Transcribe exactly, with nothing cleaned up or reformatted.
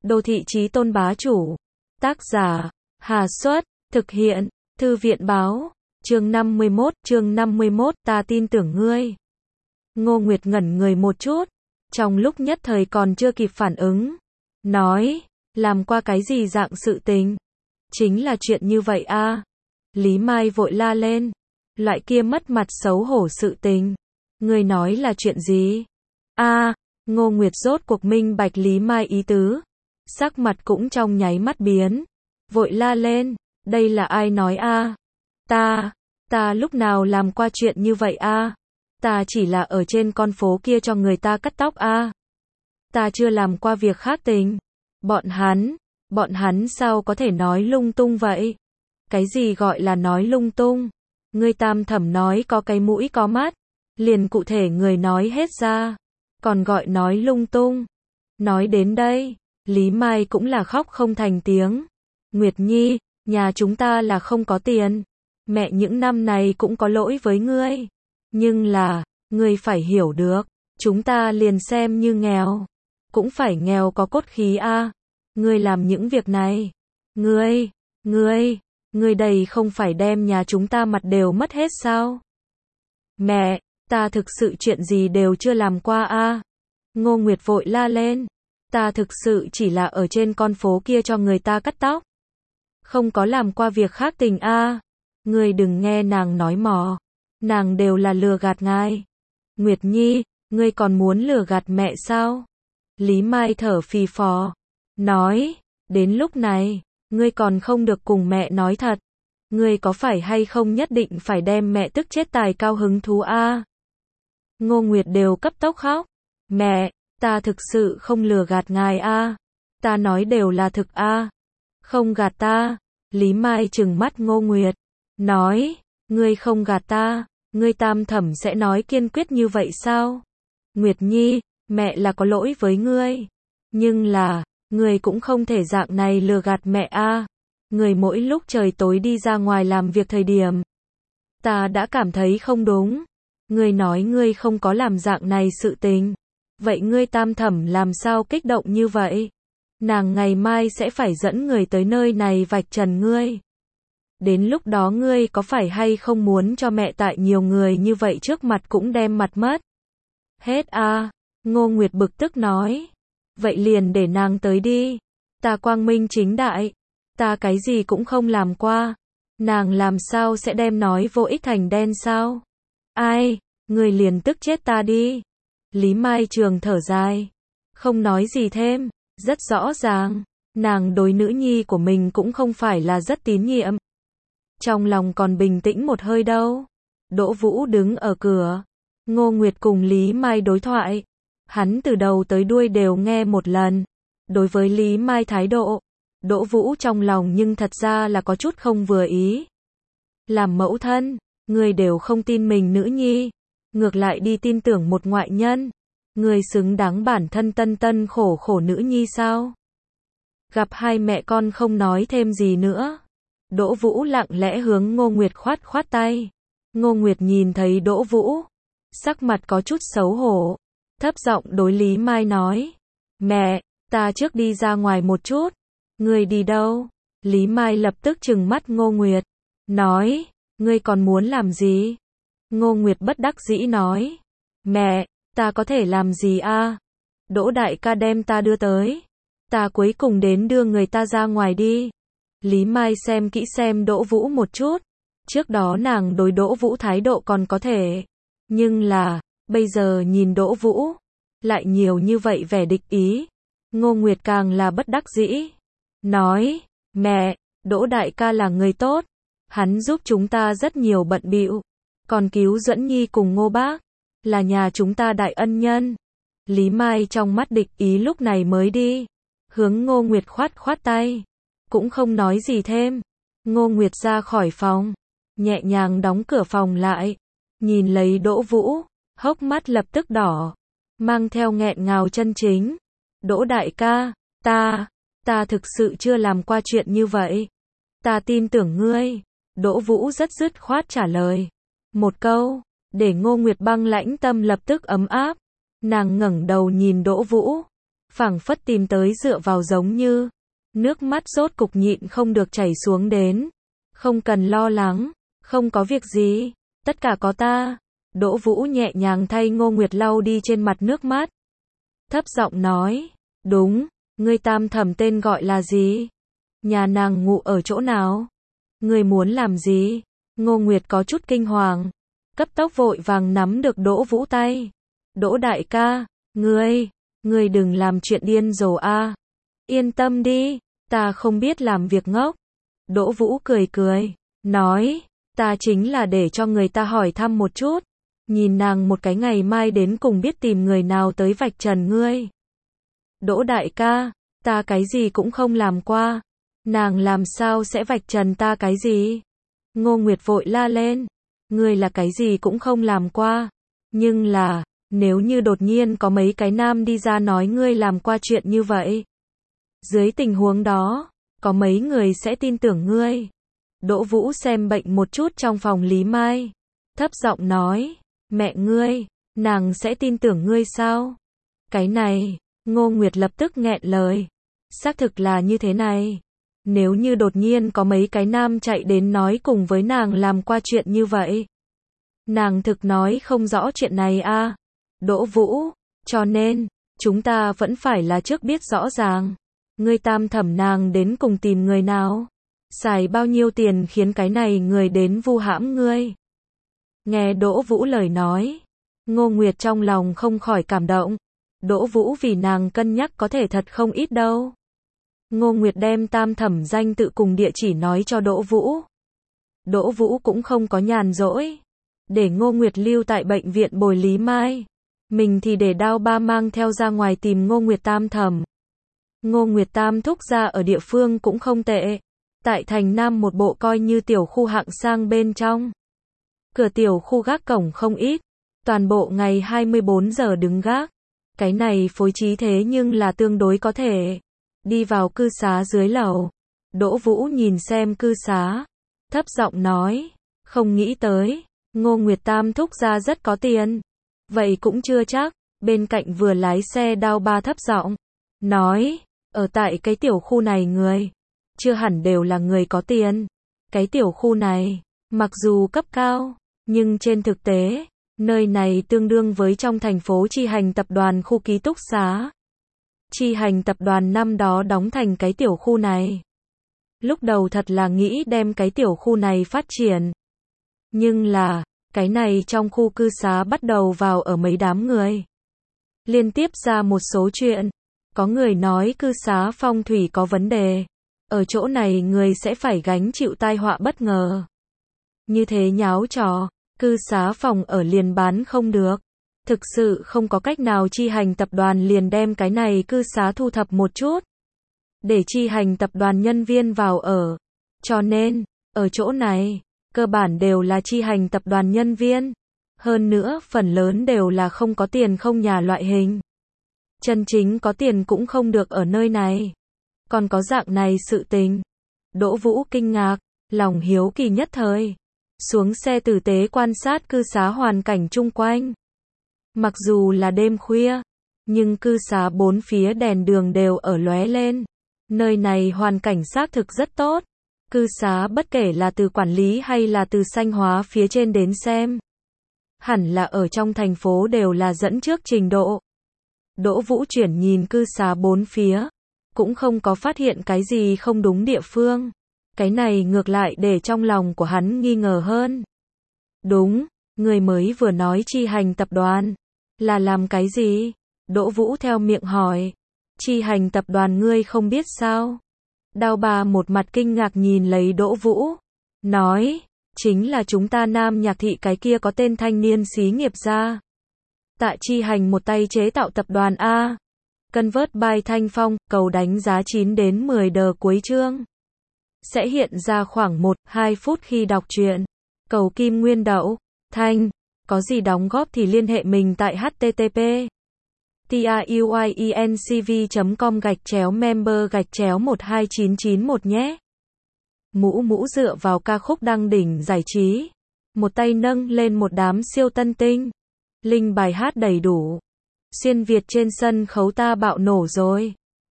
Đô thị chí tôn bá chủ. Tác giả, Hà Xuất, thực hiện, Thư viện báo, chương năm mươi mốt, chương năm mươi mốt, ta tin tưởng ngươi. Ngô Nguyệt ngẩn người một chút, trong lúc nhất thời còn chưa kịp phản ứng. Nói, làm qua cái gì dạng sự tình? Chính là chuyện như vậy a. À. Lý Mai vội la lên, loại kia mất mặt xấu hổ sự tình. Ngươi nói là chuyện gì? A, à, Ngô Nguyệt rốt cuộc minh bạch Lý Mai ý tứ. Sắc mặt cũng trong nháy mắt biến. Vội la lên, đây là ai nói a? À? Ta, ta lúc nào làm qua chuyện như vậy a? À? Ta chỉ là ở trên con phố kia cho người ta cắt tóc a. À? Ta chưa làm qua việc khác tình. Bọn hắn, bọn hắn sao có thể nói lung tung vậy? Cái gì gọi là nói lung tung? Ngươi Tam Thẩm nói có cái mũi có mắt, liền cụ thể người nói hết ra, còn gọi nói lung tung. Nói đến đây, Lý Mai cũng là khóc không thành tiếng. Nguyệt Nhi, nhà chúng ta là không có tiền. Mẹ những năm này cũng có lỗi với ngươi. Nhưng là, ngươi phải hiểu được, chúng ta liền xem như nghèo, cũng phải nghèo có cốt khí a. À. Ngươi làm những việc này, ngươi, ngươi, ngươi đây không phải đem nhà chúng ta mặt đều mất hết sao? Mẹ, ta thực sự chuyện gì đều chưa làm qua a. À. Ngô Nguyệt vội la lên, ta thực sự chỉ là ở trên con phố kia cho người ta cắt tóc, không có làm qua việc khác tình a. À. Ngươi đừng nghe nàng nói mò, nàng đều là lừa gạt ngài. Nguyệt Nhi, ngươi còn muốn lừa gạt mẹ sao? Lý Mai thở phì phò, nói, đến lúc này, ngươi còn không được cùng mẹ nói thật. Ngươi có phải hay không nhất định phải đem mẹ tức chết tài cao hứng thú a? À? Ngô Nguyệt đều cấp tốc khóc. Mẹ, ta thực sự không lừa gạt ngài a. À? Ta nói đều là thực a. À? Không gạt ta. Lý Mai trừng mắt Ngô Nguyệt, nói, ngươi không gạt ta, ngươi Tam Thẩm sẽ nói kiên quyết như vậy sao? Nguyệt Nhi, mẹ là có lỗi với ngươi, nhưng là, ngươi cũng không thể dạng này lừa gạt mẹ a. À. Ngươi mỗi lúc trời tối đi ra ngoài làm việc thời điểm, ta đã cảm thấy không đúng. Ngươi nói ngươi không có làm dạng này sự tình, vậy ngươi Tam Thẩm làm sao kích động như vậy? Nàng ngày mai sẽ phải dẫn người tới nơi này vạch trần ngươi. Đến lúc đó ngươi có phải hay không muốn cho mẹ tại nhiều người như vậy trước mặt cũng đem mặt mất? Hết a. À. Ngô Nguyệt bực tức nói. Vậy liền để nàng tới đi. Ta quang minh chính đại. Ta cái gì cũng không làm qua. Nàng làm sao sẽ đem nói vô ích thành đen sao? Ai, người liền tức chết ta đi. Lý Mai Trường thở dài, không nói gì thêm. Rất rõ ràng, nàng đối nữ nhi của mình cũng không phải là rất tín nhiệm. Trong lòng còn bình tĩnh một hơi đâu. Đỗ Vũ đứng ở cửa. Ngô Nguyệt cùng Lý Mai đối thoại. Hắn từ đầu tới đuôi đều nghe một lần. Đối với Lý Mai thái độ, Đỗ Vũ trong lòng nhưng thật ra là có chút không vừa ý. Làm mẫu thân, người đều không tin mình nữ nhi, ngược lại đi tin tưởng một ngoại nhân. Người xứng đáng bản thân tân tân khổ khổ nữ nhi sao? Gặp hai mẹ con không nói thêm gì nữa. Đỗ Vũ lặng lẽ hướng Ngô Nguyệt khoát khoát tay. Ngô Nguyệt nhìn thấy Đỗ Vũ, sắc mặt có chút xấu hổ, thấp giọng đối Lý Mai nói, mẹ, ta trước đi ra ngoài một chút. Ngươi đi đâu? Lý Mai lập tức trừng mắt Ngô Nguyệt, nói, ngươi còn muốn làm gì? Ngô Nguyệt bất đắc dĩ nói, mẹ, ta có thể làm gì a? À? Đỗ đại ca đem ta đưa tới, ta cuối cùng đến đưa người ta ra ngoài đi. Lý Mai xem kỹ xem Đỗ Vũ một chút, trước đó nàng đối Đỗ Vũ thái độ còn có thể, nhưng là, bây giờ nhìn Đỗ Vũ, lại nhiều như vậy vẻ địch ý. Ngô Nguyệt càng là bất đắc dĩ, nói, mẹ, Đỗ đại ca là người tốt, hắn giúp chúng ta rất nhiều bận bịu, còn cứu Duẫn Nhi cùng Ngô bác, là nhà chúng ta đại ân nhân. Lý Mai trong mắt địch ý lúc này mới đi, hướng Ngô Nguyệt khoát khoát tay, cũng không nói gì thêm. Ngô Nguyệt ra khỏi phòng, nhẹ nhàng đóng cửa phòng lại, nhìn lấy Đỗ Vũ, hốc mắt lập tức đỏ, mang theo nghẹn ngào chân chính. Đỗ đại ca, ta, ta thực sự chưa làm qua chuyện như vậy. Ta tin tưởng ngươi. Đỗ Vũ rất dứt khoát trả lời. Một câu, để Ngô Nguyệt băng lãnh tâm lập tức ấm áp. Nàng ngẩng đầu nhìn Đỗ Vũ, phảng phất tìm tới dựa vào giống như. Nước mắt rốt cục nhịn không được chảy xuống đến. Không cần lo lắng, không có việc gì, tất cả có ta. Đỗ Vũ nhẹ nhàng thay Ngô Nguyệt lau đi trên mặt nước mắt. Thấp giọng nói, đúng, ngươi tam thẩm tên gọi là gì? Nhà nàng ngụ ở chỗ nào? Ngươi muốn làm gì? Ngô Nguyệt có chút kinh hoàng, cấp tốc vội vàng nắm được Đỗ Vũ tay. Đỗ đại ca, ngươi, ngươi đừng làm chuyện điên rồ a. Yên tâm đi, ta không biết làm việc ngốc. Đỗ Vũ cười cười, nói, ta chính là để cho người ta hỏi thăm một chút. Nhìn nàng một cái ngày mai đến cùng biết tìm người nào tới vạch trần ngươi. Đỗ đại ca, ta cái gì cũng không làm qua. Nàng làm sao sẽ vạch trần ta cái gì? Ngô Nguyệt vội la lên. Ngươi là cái gì cũng không làm qua. Nhưng là, nếu như đột nhiên có mấy cái nam đi ra nói ngươi làm qua chuyện như vậy. Dưới tình huống đó, có mấy người sẽ tin tưởng ngươi. Đỗ Vũ xem bệnh một chút trong phòng Lý Mai. Thấp giọng nói, mẹ ngươi, nàng sẽ tin tưởng ngươi sao? Cái này, Ngô Nguyệt lập tức nghẹn lời. Xác thực là như thế này. Nếu như đột nhiên có mấy cái nam chạy đến nói cùng với nàng làm qua chuyện như vậy. Nàng thực nói không rõ chuyện này a. À. Đỗ Vũ, cho nên, chúng ta vẫn phải là trước biết rõ ràng. Ngươi tam thẩm nàng đến cùng tìm người nào? Xài bao nhiêu tiền khiến cái này người đến vu hãm ngươi? Nghe Đỗ Vũ lời nói, Ngô Nguyệt trong lòng không khỏi cảm động. Đỗ Vũ vì nàng cân nhắc có thể thật không ít đâu. Ngô Nguyệt đem tam thẩm danh tự cùng địa chỉ nói cho Đỗ Vũ. Đỗ Vũ cũng không có nhàn rỗi. Để Ngô Nguyệt lưu tại bệnh viện bồi Lý Mai. Mình thì để Đao Ba mang theo ra ngoài tìm Ngô Nguyệt tam thẩm. Ngô Nguyệt tam thúc gia ở địa phương cũng không tệ. Tại thành Nam một bộ coi như tiểu khu hạng sang bên trong. Cửa tiểu khu gác cổng không ít. Toàn bộ ngày hai mươi bốn giờ đứng gác. Cái này phối trí thế nhưng là tương đối có thể. Đi vào cư xá dưới lầu. Đỗ Vũ nhìn xem cư xá. Thấp giọng nói. Không nghĩ tới. Ngô Nguyệt tam thúc gia rất có tiền. Vậy cũng chưa chắc. Bên cạnh vừa lái xe Đao Ba thấp giọng nói. Ở tại cái tiểu khu này người. Chưa hẳn đều là người có tiền. Cái tiểu khu này. Mặc dù cấp cao. Nhưng trên thực tế. Nơi này tương đương với trong thành phố Chi Hành tập đoàn khu ký túc xá. Chi Hành tập đoàn năm đó đóng thành cái tiểu khu này. Lúc đầu thật là nghĩ đem cái tiểu khu này phát triển. Nhưng là, cái này trong khu cư xá bắt đầu vào ở mấy đám người. Liên tiếp ra một số chuyện. Có người nói cư xá phong thủy có vấn đề. Ở chỗ này người sẽ phải gánh chịu tai họa bất ngờ. Như thế nháo trò. Cư xá phòng ở liền bán không được. Thực sự không có cách nào Chi Hành tập đoàn liền đem cái này cư xá thu thập một chút. Để Chi Hành tập đoàn nhân viên vào ở. Cho nên, ở chỗ này, cơ bản đều là Chi Hành tập đoàn nhân viên. Hơn nữa, phần lớn đều là không có tiền không nhà loại hình. Chân chính có tiền cũng không được ở nơi này. Còn có dạng này sự tình. Đỗ Vũ kinh ngạc, lòng hiếu kỳ nhất thời. Xuống xe tử tế quan sát cư xá hoàn cảnh chung quanh. Mặc dù là đêm khuya, nhưng cư xá bốn phía đèn đường đều ở lóe lên. Nơi này hoàn cảnh xác thực rất tốt. Cư xá bất kể là từ quản lý hay là từ xanh hóa phía trên đến xem. Hẳn là ở trong thành phố đều là dẫn trước trình độ. Đỗ Vũ chuyển nhìn cư xá bốn phía. Cũng không có phát hiện cái gì không đúng địa phương. Cái này ngược lại để trong lòng của hắn nghi ngờ hơn. Đúng, người mới vừa nói Chi Hành tập đoàn. Là làm cái gì? Đỗ Vũ theo miệng hỏi. Chi Hành tập đoàn ngươi không biết sao? Đao Ba một mặt kinh ngạc nhìn lấy Đỗ Vũ. Nói, chính là chúng ta Nam Nhạc Thị cái kia có tên thanh niên xí nghiệp ra. Tạ Chi Hành một tay chế tạo tập đoàn A. Convert by Thanh Phong, cầu đánh giá chín đến mười đờ cuối chương. Sẽ hiện ra khoảng một đến hai phút khi đọc truyện. Cầu Kim Nguyên Đậu, Thanh, có gì đóng góp thì liên hệ mình tại http truyencv chấm com gạch chéo member gạch chéo một hai chín chín một nhé. Mũ Mũ dựa vào ca khúc đăng đỉnh giải trí. Một tay nâng lên một đám siêu tân tinh. Link bài hát đầy đủ. Xuyên Việt trên sân khấu ta bạo nổ rồi.